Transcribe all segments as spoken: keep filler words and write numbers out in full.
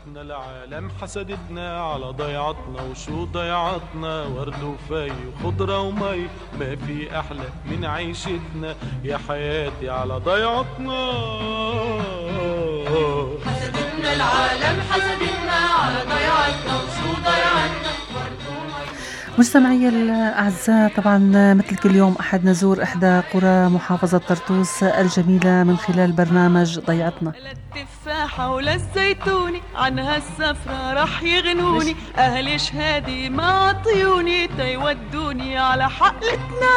حسدتنا العالم حسدتنا على ضيعتنا، وشو ضيعتنا ورد وفي وخضرة ومي، ما في أحلى من عيشتنا يا حياتي على ضيعتنا. حسدتنا العالم حسدتنا على ضيعتنا، وشو ضيعتنا ورد ومي. مستمعي الأعزاء، طبعا مثل كل يوم أحد نزور إحدى قرى محافظة طرطوس الجميلة من خلال برنامج ضيعتنا. التفاحة ولا الزيتوني عنها السفرة رح يغنوني، أهل شهادي ما عطيوني تيودوني على حقلتنا.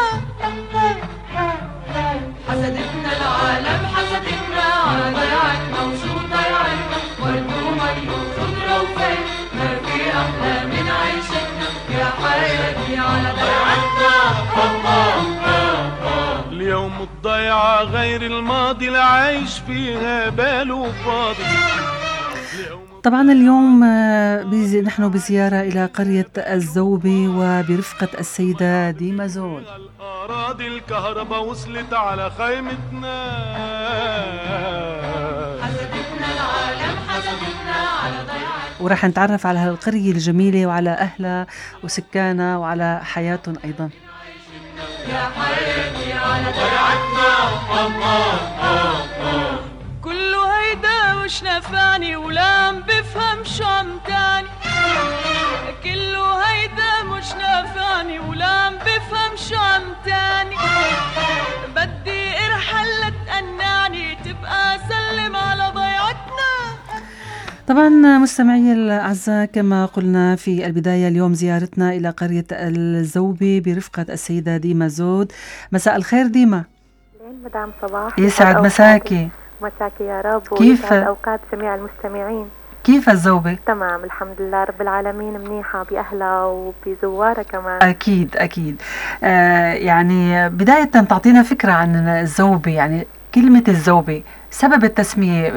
حسدتنا العالم حسدتنا على ضيعتنا، وشو ضيعتنا ورد ومي وخضرة وفي، ما في أحلى من عيشتنا يا حياتي على ضيعتنا. اليوم الضيعة غير الماضي لعايش فيها باله فاضي. طبعا اليوم بيزي نحن بزيارة إلى قرية الزوبي وبرفقة السيدة ديما زول. الأراضي الكهرباء وصلت على خيمتنا. حسدتنا العالم حسدتنا على ضيعتنا، ورح نتعرف على هالقرية الجميلة وعلى أهلها وسكانها وعلى حياتهم أيضا. يا حياتي على ضيعتنا. كله هيدا وش نفعني ولا عم بفهم شو عم تعني، كله هيدا مش نافعني ولا عم بفهم شو عم تعني، بدي ارحل لتقنعني تبقى سلم على ضيعتنا. طبعا مستمعي الأعزاء، كما قلنا في البداية، اليوم زيارتنا إلى قرية الزوبي برفقة السيدة ديما زود. مساء الخير ديما. مدام صباح، يسعد مساكي. مساكي يا رب، كيف ويسعد أوقات جميع المستمعين. كيف الزوبي؟ تمام الحمد لله رب العالمين، منيحة بأهلها وبزوارها كمان. أكيد أكيد. آه يعني بداية تعطينا فكرة عن الزوبي، يعني كلمة الزوبي، سبب التسمية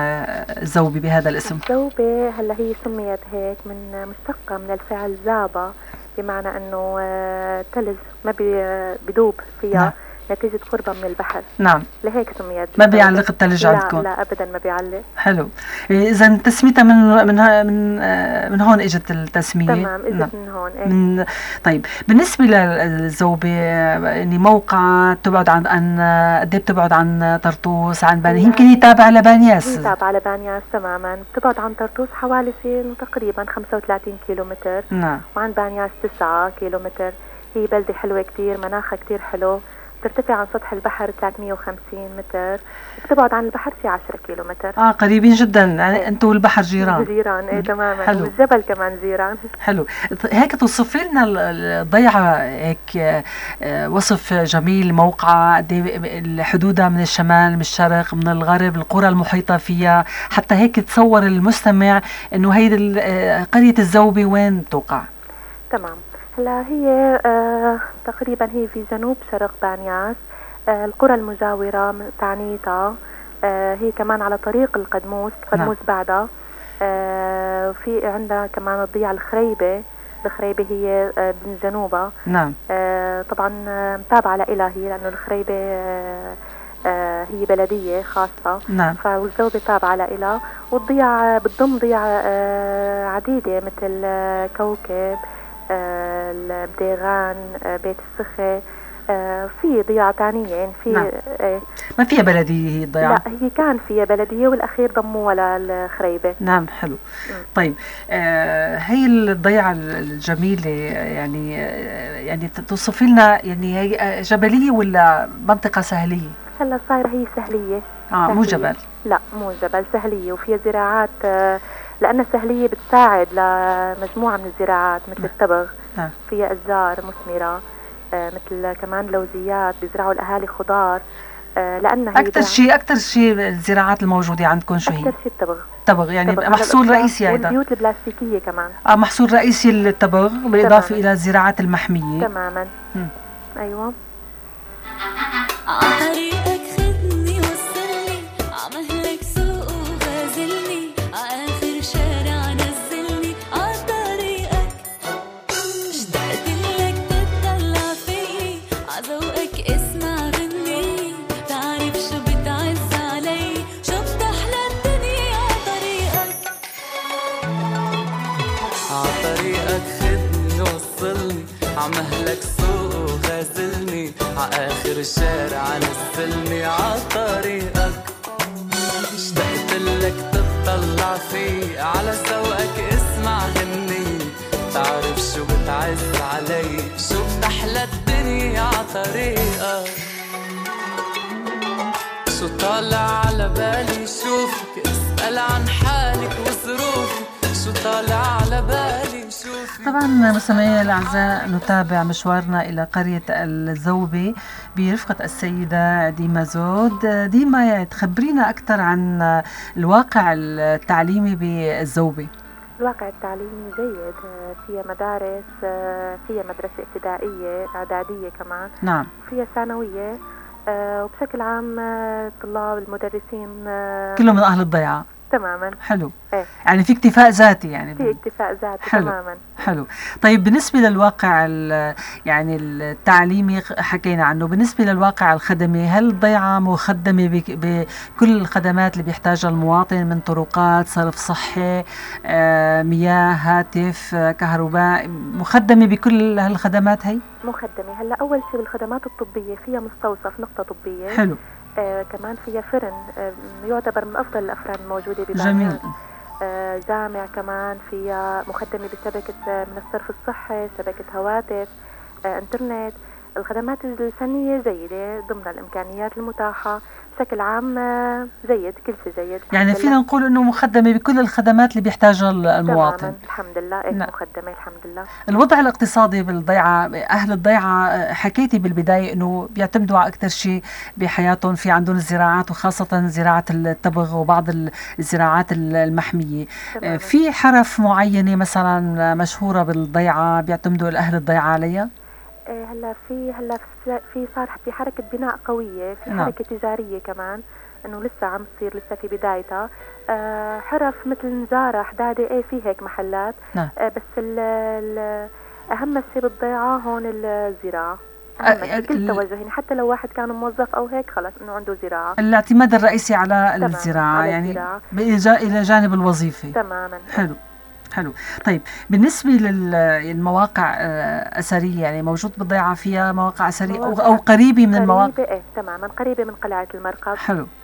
للزوبي بهذا الاسم. الزوبي هلا هي سميت هيك من مشتقة من الفعل زابا، بمعنى أنه تلج ما بيدوب فيها. نعم. نتيجة قربة من البحر. نعم. لهيك سميت. ما بيعلق الثلج عندكم؟ لا أبدا ما بيعلق. حلو. إذا تسميتها من من من من هون إجت التسمية. تمام إجت نعم. من هون. إيه؟ من طيب بالنسبة للزوبي، يعني موقع تبعد عن عن قد ايه بتبعد عن طرطوس عن بانياس؟ يمكن هي تابعة لبانياس. هي تابعة لبانياس تماما، بتبعد عن طرطوس حوالي شيء تقريبا خمسة وثلاثين كيلومتر. نعم. وعن بانياس تسعة كيلومتر. هي بلدة حلوة كتير، مناخها كتير حلو، ترتفع عن سطح البحر ثلاثمية وخمسين متر، بتبعد عن البحر شي عشرة كيلومتر. اه قريبين جدا، يعني ايه. انتوا والبحر جيران. جيران ايه تماما. حلو. والجبل كمان جيران. حلو. هيك توصفي لنا الضيعة هيك وصف جميل، موقع حدودها من الشمال من الشرق من الغرب، القرى المحيطة فيها، حتى هيك تصور المستمع انه هيدي قرية الزوبي وين توقع. تمام. هلا هي آه تقريبا هي في جنوب شرق بانياس. آه القرى المجاورة تعنيتا، آه هي كمان على طريق القدموس. قدموس. نعم. بعدها آه في عندها كمان الضيعة الخريبة. الخريبة هي آه من جنوبها. نعم. آه طبعا متابعة لإلها هي، لأنه الخريبة آه آه هي بلدية خاصة. نعم. فالزوبة تابعة لإلها، والضيعة بتضم ضيعة آه عديدة مثل آه كوكب، آه البديغان، آه بيت السخة، آه في ضياع تانية يعني في. نعم. آه ما فيها بلدية هي الضيعة؟ لا هي كان فيها بلدية والأخير ضموها للخريبة. نعم. حلو. م. طيب آه هي الضيعة الجميلة، يعني آه يعني توصفي لنا، يعني هي جبلية ولا منطقة سهلية؟ هلا صايرة هي سهلية. اه سهلية. مو جبل؟ لا مو جبل، سهلية، وفيها زراعات آه لأن السهلية بتساعد لمجموعة من الزراعات مثل التبغ. نعم. فيها أشجار مثمرة، آه مثل كمان لوزيات، بيزرعوا الأهالي خضار. آه لأن هي أكتر شيء أكتر شيء الزراعات الموجودة عندكم شو هي؟ أكتر شيء التبغ. تبغ يعني تبغ. محصول رئيسي أيضا. والبيوت البلاستيكية كمان. آه محصول رئيسي التبغ، بالإضافة إلى الزراعات المحمية. تماما. م. أيوة. عطريقك خدني وصلني عمهلك سوق وغازلني آخر شارع نزلني عطريقك، اشتقت لك تتطلع فيي عذوقك اسمع غني، تعرف شو بتعز علي شو بتحلى الدنيا عطريقك. عمهلك سوق وغازلني عآخر الشارع نزلني عطريقك. اشتقتلك تطلع في على سوقك اسمع غني، تعرف شو بتعز علي شو بتحلى الدنيا عطريقك. شو طالع على بالي شوفك، اسأل عن حالك وظروفك، شو طالع على بالي شوفك. طبعا مستمعينا الاعزاء نتابع مشوارنا الى قريه الزوبه برفقه السيده ديما زود. ديما يعني تخبرينا اكثر عن الواقع التعليمي بالزوبه. الواقع التعليمي جيد، فيها مدارس، فيها مدرسه ابتدائيه اعداديه كمان، نعم، فيها ثانويه، وبشكل عام الطلاب المدرسين كلهم من اهل الضيعه. تماما. حلو. ايه. يعني في اكتفاء ذاتي، يعني في اكتفاء ذاتي. حلو. تماما. حلو. طيب بالنسبة للواقع يعني التعليمي حكينا عنه، بالنسبة للواقع الخدمي هل الضيعة مخدمة بكل الخدمات اللي بيحتاجها المواطن من طرقات، صرف صحي، آه، مياه، هاتف، آه، كهرباء، مخدمة بكل هالخدمات هي؟ مخدمة. هلا أول شيء بالخدمات الطبية فيها مستوصف نقطة طبية. حلو. آه كمان فيها فرن، آه يعتبر من أفضل الأفران الموجودة ببعض. جميل. آه جامع كمان فيها مخدمة بشبكة من الصرف الصحي، شبكة هواتف، آه انترنت. الخدمات الفنية جيدة ضمن الإمكانيات المتاحة، بشكل عام جيد، كل شيء جيد. يعني فينا نقول انه مخدمه بكل الخدمات اللي بيحتاجها المواطن. تماما. الحمد لله. إيه نعم. مخدمه الحمد لله. الوضع الاقتصادي بالضيعه، اهل الضيعه حكيتي بالبدايه انه بيعتمدوا على اكثر شيء بحياتهم في عندهم الزراعات، وخاصه زراعه التبغ وبعض الزراعات المحميه. تماما. في حرف معينه مثلا مشهوره بالضيعه بيعتمدوا الاهل الضيعه عليها؟ هلا في هلا في صار في حركه بناء قويه، في نعم. حركه تجاريه كمان انه لسه عم تصير، لسه في بدايتها. أه حرف مثل نجاره، حداده، ايه في هيك محلات. نعم. أه بس ال ال اهم شيء بالضيعه هون الزراعه، اهم شيء كل توجه، يعني حتى لو واحد كان موظف او هيك خلص انه عنده زراعه. الاعتماد الرئيسي على الزراعه، على يعني الزراعة. الى جانب الوظيفه. تماما. حلو. حلو. طيب بالنسبة للمواقع أثرية، يعني موجود بالضيعة فيها مواقع أثرية أو, أو قريبة من المواقع؟ قريبة. إيه تماما، قريبة من قلعة المرقب. حلو. م.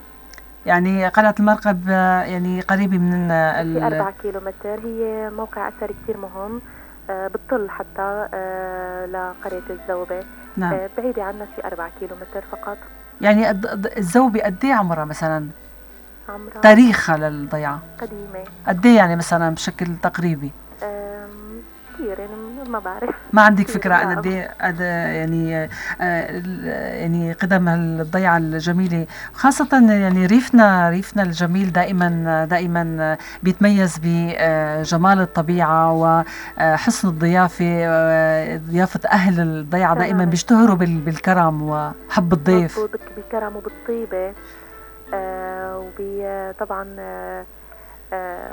يعني قلعة المرقب يعني قريبة من ال... في أربعة كيلو متر، هي موقع أثري كتير مهم، آه بتطل حتى آه لقرية الزوبة. نعم. آه بعيدة عنا في أربعة كيلو متر فقط. يعني الزوبة قد ايه عمرها مثلا؟ عمرها تاريخها للضيعة قديمة قد ايه يعني مثلا بشكل تقريبي؟ كثير يعني ما بعرف. ما عندك فكرة عن قد ايه يعني آه يعني قدم الضيعة الجميلة، خاصة يعني ريفنا ريفنا الجميل دائما دائما بيتميز بجمال الطبيعة وحسن الضيافة، ضيافة أهل الضيعة دائما بيشتهروا بالكرم وحب الضيف. بالكرم وبالطيبة. آه وطبعا آه آه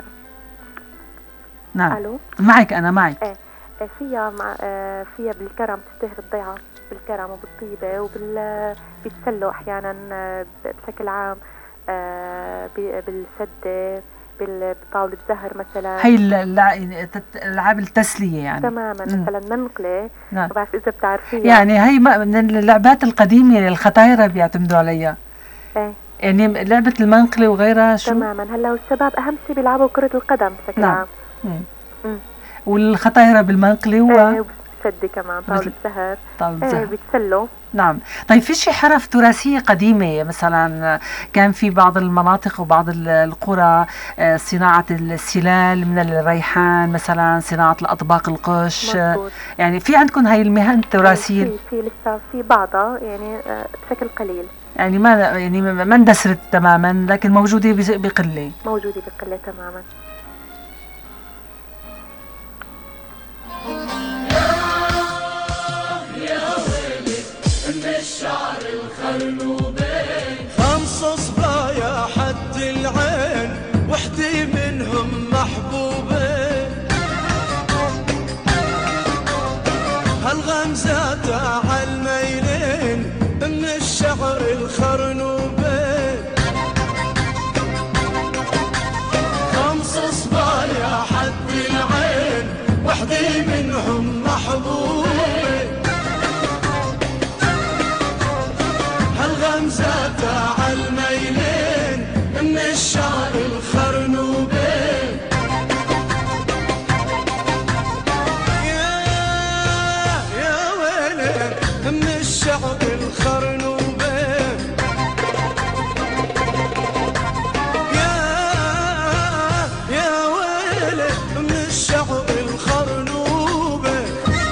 نعم. ألو؟ معك أنا معك. ايه فيها مع آه فيها بالكرم، تشتهر الضيعة بالكرم وبالطيبة وبال بيتسلوا أحيانا بشكل عام آه بالسدة، بطاولة زهر مثلا. هي الألعاب التسلية يعني. تماما. م. مثلا منقلة. نعم. ما بعرف إذا بتعرفيها. يعني هي من اللعبات القديمة اللي الختايرة بيعتمدوا عليها. ايه يعني لعبة المنقلة وغيرها شو؟ تماما. هلا والشباب أهم شيء بيلعبوا كرة القدم بشكل نعم. عام. مم. والخطايرة بالمنقلة و ايه وبالسدة كمان، طاولة زهر. طاولة زهر. ايه بيتسلوا. نعم. طيب في شي حرف تراثية قديمة مثلا كان في بعض المناطق وبعض القرى صناعة السلال من الريحان مثلا، صناعة الأطباق القش. مزبوط. يعني في عندكم هاي المهن التراثية؟ في في لسه في بعضها يعني بشكل قليل، يعني ما يعني ما اندثرت تماما لكن موجودة بقلة. موجودة بقلة تماما. الشعر الخرنوبين خمس صبايا حد العين، وحدي منهم محبوبين، هالغمزات عالميلين من الشعر الخرنوبين، خمس صبايا حد العين، وحدي منهم محبوبين، خمسة عالميلين من الشعر الخرنوبين. يا يا ويلي من الشعر الخرنوبين. يا يا ويلي من الشعر الخرنوبين.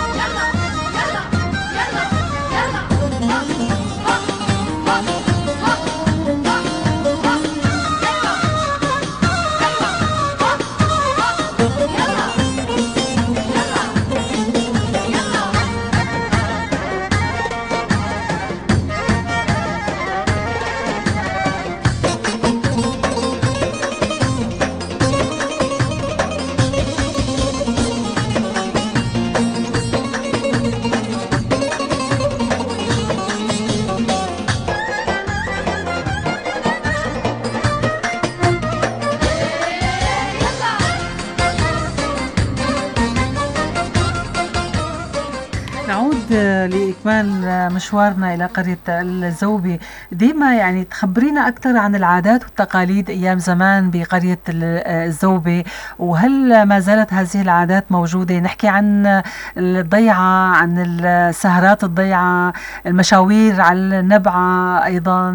نعود لإكمال مشوارنا إلى قرية الزوبي. ديما يعني تخبرينا أكثر عن العادات والتقاليد أيام زمان بقرية الزوبي، وهل ما زالت هذه العادات موجودة؟ نحكي عن الضيعة، عن السهرات الضيعة، المشاوير على النبعة، أيضا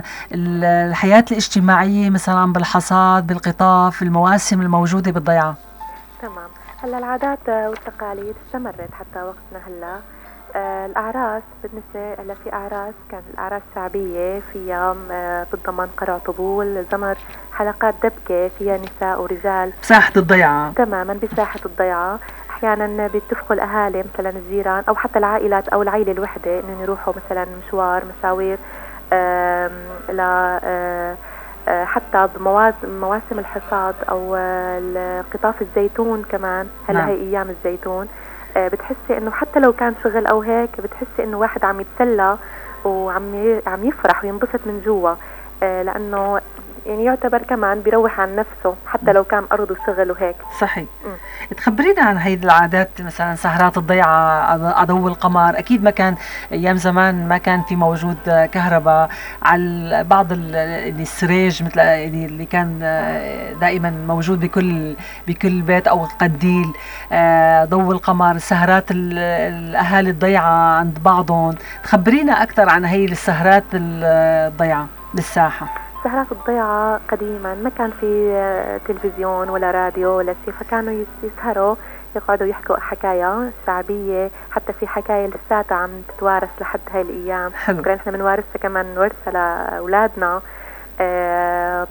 الحياة الاجتماعية مثلا بالحصاد، بالقطاف، المواسم الموجودة بالضيعة. تمام. هلا العادات والتقاليد استمرت حتى وقتنا هلا. آه الأعراس بالنسبة هلا في أعراس كان الأعراس شعبية فيها آه بالضمن قرع طبول، زمر، حلقات دبكة فيها نساء ورجال بساحة الضيعة. تماما بساحة الضيعة. أحيانا بيتفقوا الأهالي مثلا الجيران أو حتى العائلات أو العائلة الوحدة إنهم يروحوا مثلا مشوار مشاوير آه لا آه حتى بمواسم الحصاد او قطاف الزيتون كمان. هلا نعم. هي ايام الزيتون بتحسي انه حتى لو كان شغل او هيك بتحسي انه واحد عم يتسلى وعم عم يفرح وينبسط من جوا، لانه يعني يعتبر كمان بيروح عن نفسه حتى لو كان أرضه شغل وهيك. صحيح. م. تخبرينا عن هيدي العادات مثلا سهرات الضيعة، عدو القمر. أكيد ما كان أيام زمان ما كان في موجود كهرباء على بعض السريج مثل اللي كان دائما موجود بكل بكل بيت أو قنديل، ضوء القمر، سهرات الأهالي الضيعة عند بعضهم. تخبرينا أكثر عن هي السهرات الضيعة بالساحة. سهرات الضيعة قديما ما كان في تلفزيون ولا راديو ولا شيء، فكانوا يسهروا يقعدوا يحكوا حكاية شعبية، حتى في حكاية لساتها عم تتوارث لحد هاي الأيام. بكرة نحن بنوارثها كمان نورثها لأولادنا. آه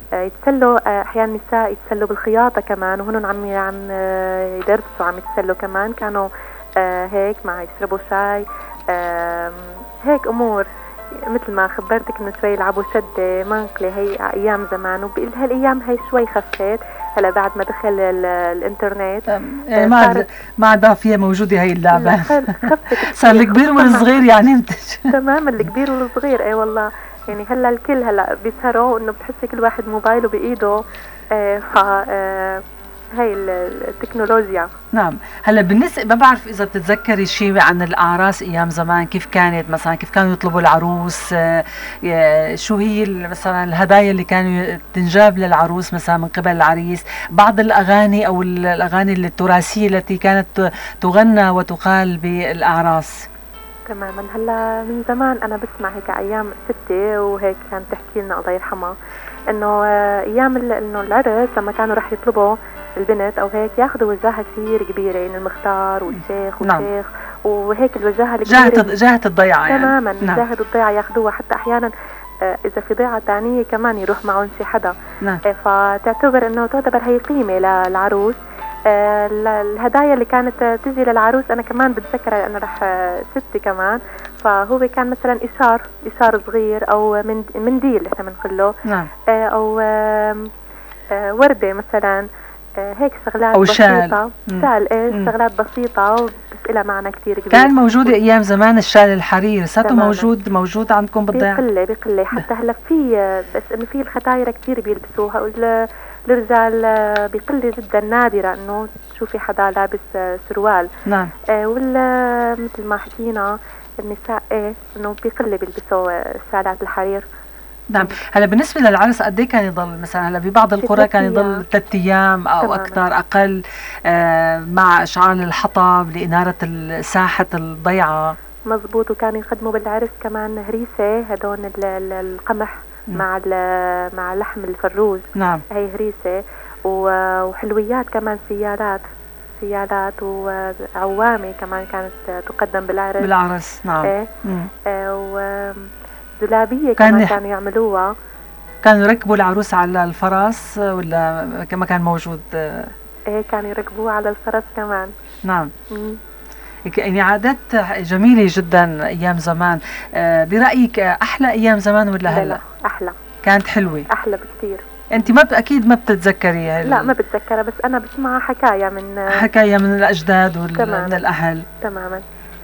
يتسلوا أحيانا نساء يتسلوا بالخياطة كمان، وهن عم عم يدرسوا عم يتسلوا كمان. كانوا آه هيك مع يشربوا شاي آه هيك أمور مثل ما خبرتك من شوي. يلعبوا شدة منقلة هي أيام زمان، وبهالأيام هي شوي خفت هلا بعد ما دخل الانترنت. ما عاد ما عاد فيها موجودة هي اللعبة. صار الكبير والصغير يعني. تمام الكبير والصغير. اي والله يعني هلا الكل هلا بيسهروا انه بتحسي كل واحد موبايله بايده. اه ف اه هاي التكنولوجيا. نعم. هلا بالنسبه ما بعرف اذا بتتذكري شيء عن الاعراس ايام زمان، كيف كانت مثلا، كيف كانوا يطلبوا العروس، شو هي مثلا الهدايا اللي كانوا تنجاب للعروس مثلا من قبل العريس، بعض الاغاني او الاغاني التراثيه التي كانت تغنى وتقال بالاعراس. تماما. هلا من زمان انا بسمع هيك ايام ستي وهيك كانت تحكي لنا الله يرحمها انه ايام انه العرس لما كانوا راح يطلبوا البنت او هيك ياخذوا وجاهه كثير كبيره، يعني المختار والشيخ والشيخ نعم. وهيك الوجاهه الكبيره جاهه جاهه الضيعه يعني. تماما نعم. جاهه الضيعه ياخذوها، حتى احيانا اذا في ضيعه ثانيه كمان يروح معهم شي حدا نعم. فتعتبر انه تعتبر هي قيمه للعروس. آه الهدايا اللي كانت تجي للعروس انا كمان بتذكر انا رح ستي كمان، فهو كان مثلا اشار اشار صغير او منديل احنا بنقول له نعم. آه او آه آه ورده مثلا، آه هيك شغلات أو بسيطه. شال ايش شغلات بسيطه بس لها معنى كثير كبير. كان موجود ايام زمان الشال الحرير، ساته موجود موجود عندكم بالضيعه؟ بقله بقله حتى هلا في، بس انه في الختايره كثير بيلبسوها، والرجال بقله جدا نادره انه تشوفي حدا لابس سروال نعم. آه ولا مثل ما حكينا النساء ايه انه بيقل بيلبسوا آه، شالات الحرير. نعم. هلا بالنسبة للعرس قد ايه كان يضل مثلا؟ هلا ببعض القرى كان يضل ثلاث ايام او تماماً. اكثر اقل، آه مع اشعال الحطب لانارة ساحة الضيعة. مزبوط. وكانوا يقدموا بالعرس كمان هريسة، هدول ال- ال- القمح مم. مع ال- مع لحم الفروج، نعم. هي هريسة. و- وحلويات كمان، سيالات سيالات وعوامة كمان كانت تقدم بالعرس. بالعرس نعم. ايه. مم. آه، وزلابية كان كمان يح- كانوا يعملوها. كانوا يركبوا العروس على الفرس ولا ما كان موجود؟ آه، ايه كانوا يركبوها على الفرس كمان. نعم. مم. يعني عادات جميلة جدا أيام زمان. آه، برأيك آه، أحلى أيام زمان ولا لا هلا؟ لا، أحلى كانت حلوة. أحلى بكتير. أنت ما ب... أكيد ما بتتذكري هال- لا ما بتذكرها، بس أنا بسمع حكاية من حكاية من الأجداد ومن تماماً. الأهل. تماما.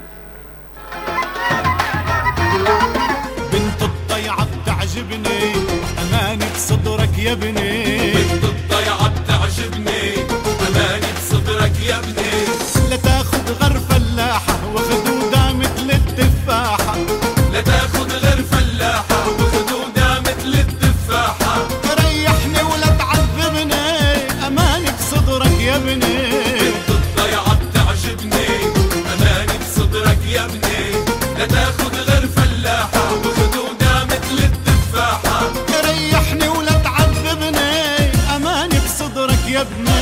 بنت الضيعة بتعجبني، أماني بصدرك يا ابني. بنت الضيعة بتعجبني، أماني بصدرك يا ابني. لا تاخد غير فلاحة وخدودة مثل التفاحة. لا تاخد غير فلاحة وخدودة مثل التفاحة. ريحني ولا تعذبني، أماني بصدرك يا ابني. بنت الضيعة بتعجبني، أماني بصدرك يا ابني. لا تاخد غير فلاحة وخدودة مثل التفاحة. ريحني ولا تعذبني، أماني بصدرك يا ابني.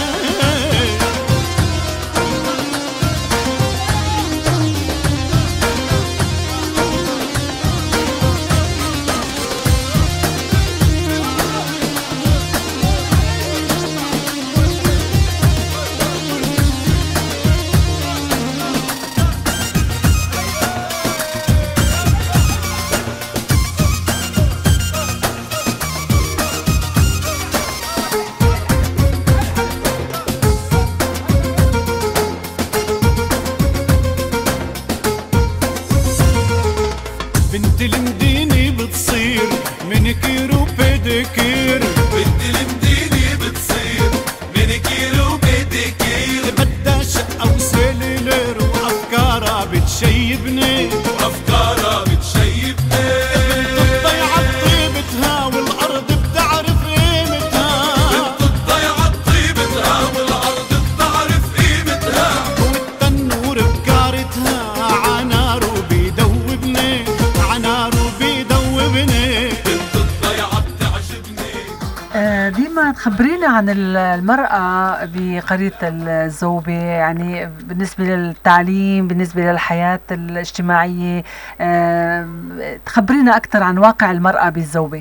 بنت المدينة بتصير منكير وبيديكير. بنت المدينة بتصير منكير وبيديكير. بدها شقة وسيليلير وأفكارها بتشيبني. وأفكارها بتشيبني. الضيعة بطيبتها والأرض بتعرف قيمتها. بنت الضيعة بطيبتها والأرض بتعرف قيمتها. والتنور بكارتها عناره بيدوبني، عناره بيدوبني. بنت الضيعة بتعجبني. آه، ديما تخبرينا عن ال- المرأة بقرية الزوبة، يعني بالنسبة للتعليم، بالنسبة للحياة الاجتماعية. آه، تخبرينا أكثر عن واقع المرأة بالزوبة.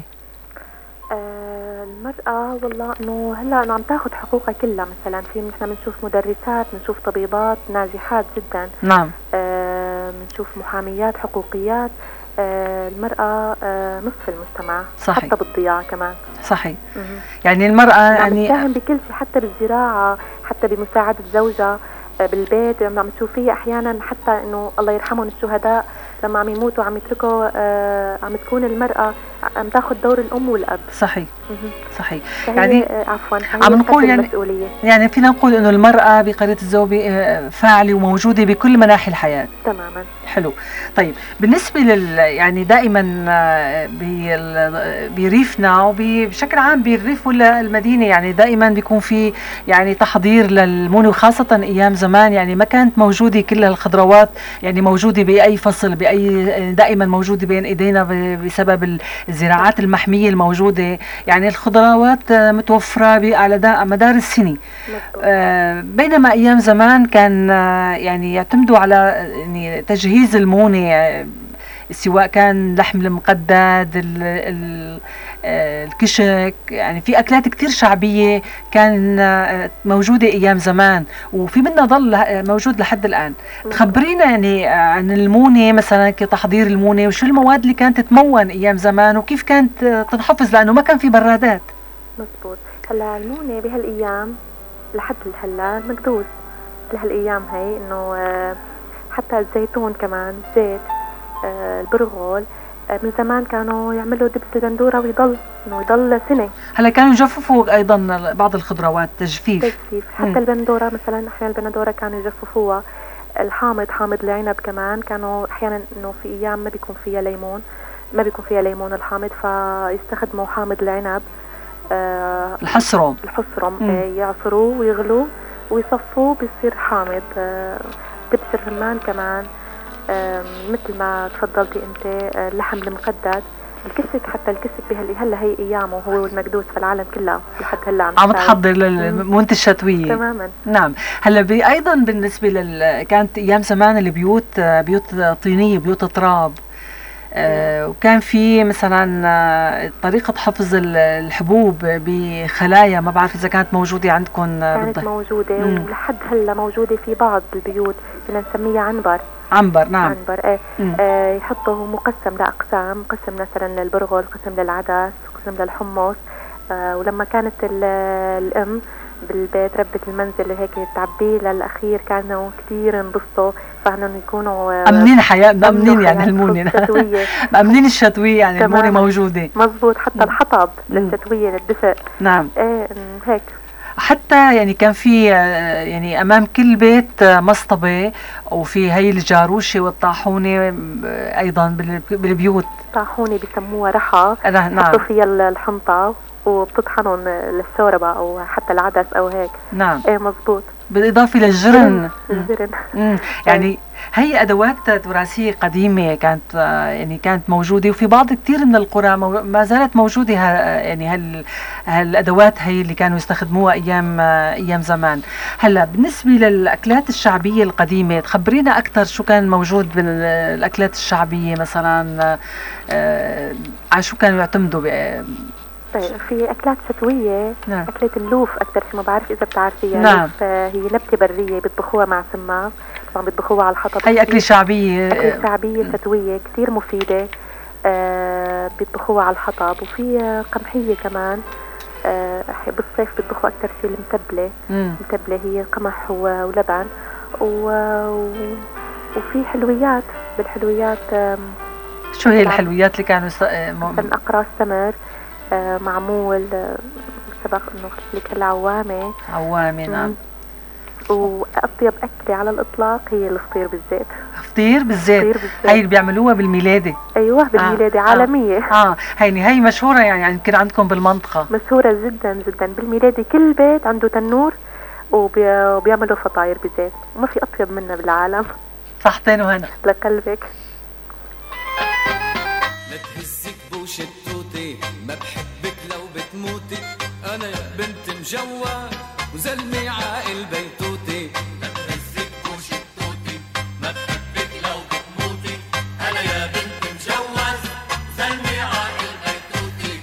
آه، المرأة والله انه هلا انه عم تاخذ حقوقها كلها. مثلا في نحن بنشوف مدرسات، بنشوف طبيبات ناجحات جدا، نعم. آه، بنشوف محاميات، حقوقيات. آه، المرأة آه، نصف المجتمع. صحيح. حتى بالضياع كمان. صحيح. مهم. يعني المرأة عم يعني تساهم بكل شيء، حتى بالزراعة، حتى بمساعدة زوجها آه، بالبيت. عم تشوفيه احيانا حتى انه الله يرحمهم الشهداء لما عم يموتوا عم يتركوا آه، عم تكون المرأة عم تاخذ دور الام والاب. صحيح. مهم. صحيح. فهي يعني آه، عفوا فهي عم نقول تقدم يعني- المسؤولية. يعني فينا نقول انه المرأة بقرية الزوبة آه، فاعلة وموجودة بكل مناحي الحياة. تماما. حلو. طيب بالنسبة لل يعني دائما آه، بال- بريفنا وبشكل عام بالريف ولا المدينة، يعني دائما بيكون في يعني تحضير للمونة، وخاصة أيام زمان يعني ما كانت موجودة كل الخضروات يعني موجودة بأي فصل، بأي دائما موجودة بين إيدينا ب- بسبب الزراعات المحمية الموجودة. يعني الخضروات آه، متوفرة ب- على دا- مدار السنة. مزبوط. آه، بينما ايام زمان كان آه، يعني يعتمدوا على آه، يعني تجهيز المونه، آه، سواء كان لحم المقدد، ال- ال- آه، الكشك، يعني في اكلات كتير شعبيه كان آه، موجوده ايام زمان، وفي منها ضل آه، موجود لحد الان. تخبرينا يعني آه، عن المونه مثلا، كتحضير المونه، وشو المواد اللي كانت تتمون ايام زمان، وكيف كانت آه، تنحفظ لانه ما كان في برادات. مزبوط. هلا المونة بهالايام لحد هلا مكدوس لهالايام هي انه آه، حتى الزيتون كمان، الزيت، آه، البرغل، آه، من زمان كانوا يعملوا دبس البندورة ويضل انه يضل سنة. هلا كانوا يجففوا ايضا بعض الخضروات تجفيف. تجفيف. مم. حتى البندورة مثلا، احيانا البندورة كانوا يجففوها. الحامض حامض العنب كمان كانوا احيانا انه في ايام ما بيكون فيها ليمون ما بيكون فيها ليمون الحامض فيستخدموا حامض العنب آه الحصرم الحصرم آه يعصروه ويغلوه ويصفوه بيصير حامض. آه دبس الرمان كمان آه مثل ما تفضلتي انت آه اللحم المقدد الكسك حتى الكسك بهالي هلا هي ايامه هو المكدوس في العالم كله لحد هلا عم عم تحضر للمونت الشتوية تماما. نعم. هلا بي ايضا بالنسبه لل كانت ايام زمان البيوت بيوت طينيه بيوت تراب آه وكان في مثلا آه طريقه حفظ الحبوب بخلايا ما بعرف اذا كانت موجوده عندكم. كانت بالضبط موجوده مم. ولحد هلا موجوده في بعض البيوت بدنا نسميها عنبر. عنبر نعم عنبر ايه آه يحطوا مقسم لاقسام قسم مثلا للبرغل قسم للعدس قسم للحمص آه ولما كانت الام بالبيت ربة المنزل هيك تعبيه للاخير كانوا كثير انبسطوا فانهم يكونوا امنين حياه مامنين يعني المونه مامنين الشتويه يعني المونه موجوده مزبوط حتى الحطب للشتويه للدفء نعم ايه هيك حتى يعني كان في يعني امام كل بيت مصطبه وفي هي الجاروشه والطاحونه ايضا بالبيوت. طاحونه بسموها رحى نعم بحطوا فيها الحنطه وبتطحنون للشوربه او حتى العدس او هيك. نعم ايه مزبوط بالاضافه للجرن. الجرن مم. يعني هي ادوات تراثيه قديمه كانت يعني كانت موجوده وفي بعض كثير من القرى ما زالت موجوده يعني هال هالادوات هي اللي كانوا يستخدموها ايام ايام زمان. هلا بالنسبه للاكلات الشعبيه القديمه تخبرينا اكثر شو كان موجود بالاكلات الشعبيه مثلا آه على شو كانوا يعتمدوا. طيب في اكلات شتويه نعم. اكلة اللوف اكثر شيء ما بعرف اذا بتعرفيها. نعم. هي نبته بريه بيطبخوها مع سماق طبعا بيطبخوها على الحطب. هي اكله شعبيه اكله شعبيه شتويه كثير مفيده آه بيطبخوها على الحطب. وفي قمحيه كمان آه بالصيف بيطبخوا اكثر شيء المتبله. المتبله هي قمح ولبن و... وفي حلويات بالحلويات. شو هي الحلويات اللي كانوا يست... مثلا اقراص تمر آه معمول آه سبق انه قلت لك العوامه عوامه نعم. واطيب اكله على الاطلاق هي الفطير بالزيت. فطير بالزيت هي اللي بيعملوها بالميلادي. ايوه بالميلادي. آه. عالميه. اه هيني هي مشهوره يعني يمكن عندكم بالمنطقه. مشهوره جدا جدا بالميلادي كل بيت عنده تنور وبي... وبيعملوا فطاير بزيت وما في اطيب منها بالعالم. صحتين وهنا لقلبك. لا تهزك بوش التوتي ما بحبك لو بتموتي انا يا بنت مجوز وزلمي عاقل بيتوتي. لا تهزك بوش التوتي ما بحبك لو بتموتي انا يا بنت مجوز وزلمي عاقل بيتوتي.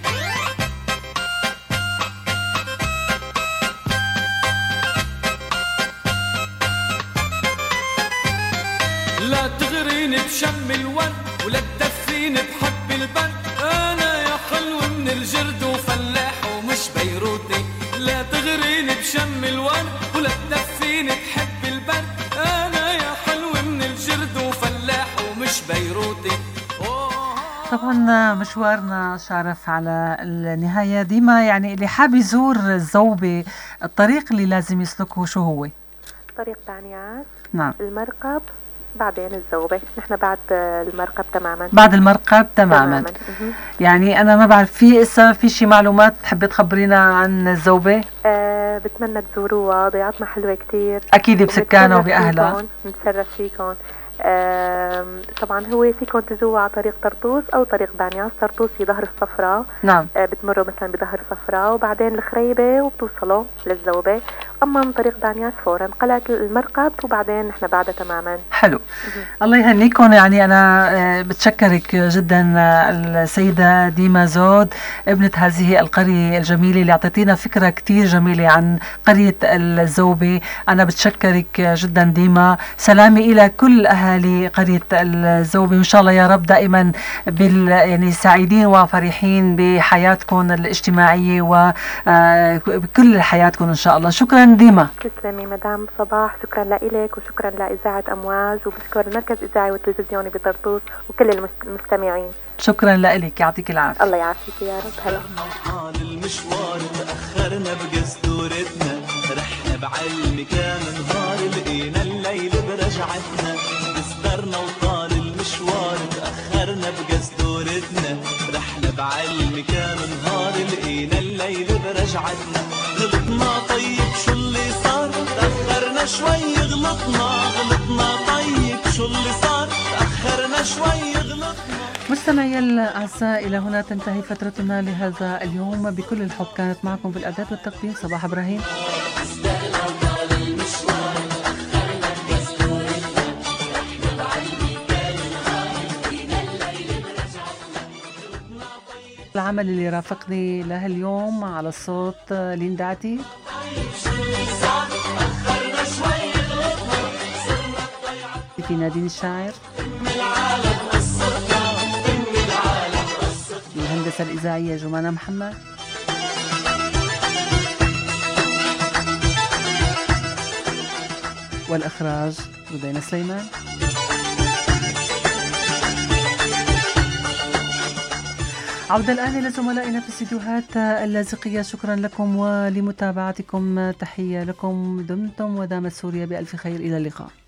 لا تغريني بشم الورد ولا تدفيني بحب البرد انا يا حلو من الجرد وفلاح ومش بيروتي. لا تغريني بشم الورد ولا تدفيني بحب البرد انا يا حلو من الجرد وفلاح ومش بيروتي. طبعا مشوارنا شارف على النهايه. ديما يعني اللي حاب يزور الزوبه الطريق اللي لازم يسلكه شو هو؟ طريق بانياس. نعم. المرقب بعدين الزوبة. نحن بعد المرقب تماما. بعد المرقب تماما, تماماً. يعني أنا ما بعرف في إسا في شي معلومات تحبي تخبرينا عن الزوبة؟ أه بتمنى تزوروها ضيعتنا حلوة كتير أكيد بسكانها وبأهلها. نتشرف فيكم. آه طبعا هو فيكم تزوروا على طريق طرطوس او طريق بانياس. طرطوس هي ظهر الصفراء. نعم. آه بتمروا مثلا بظهر الصفراء وبعدين الخريبه وبتوصلوا للزوبه. اما من طريق بانياس فورا قلعه المرقب وبعدين نحن بعدها تماما. حلو. الله يهنيكم. يعني انا آه بتشكرك جدا آه السيده ديما زود ابنه هذه القريه الجميله اللي اعطيتينا فكره كثير جميله عن قريه الزوبه. انا بتشكرك جدا ديما. سلامي الى كل اهل لقرية الزوبة وإن شاء الله يا رب دائما بال يعني سعيدين وفرحين بحياتكم الاجتماعية وبكل حياتكم إن شاء الله. شكرا ديما. تسلمي مدام صباح. شكرا لإلك وشكرا لإذاعة أمواج وبشكر المركز الإذاعي والتلفزيوني بطرطوس وكل المستمعين. شكرا لإلك يعطيك العافية. الله يعافيك يا رب. هلا طال المشوار تأخرنا بقصدورتنا رحنا بعلمي كان نهار لقينا الليل برجعت تأخرنا بقصدورتنا، رحنا بعلم كان نهار لقينا الليل برجعتنا. غلطنا طيب شو اللي صار، تأخرنا شوي غلطنا، غلطنا طيب شو اللي صار، تأخرنا شوي غلطنا. مستمعي الأعزاء، إلى هنا تنتهي فترتنا لهذا اليوم. بكل الحب كانت معكم بالإعداد والتقديم صباح إبراهيم. العمل اللي رافقني له اليوم على الصوت لين دعتي، في نادين الشاعر، الهندسة الإذاعية جمانة محمد، والإخراج ودينا سليمان. عودة الآن إلى زملائنا في استديوهات اللاذقية. شكرا لكم ولمتابعتكم، تحية لكم، دمتم ودامت سوريا بألف خير، إلى اللقاء.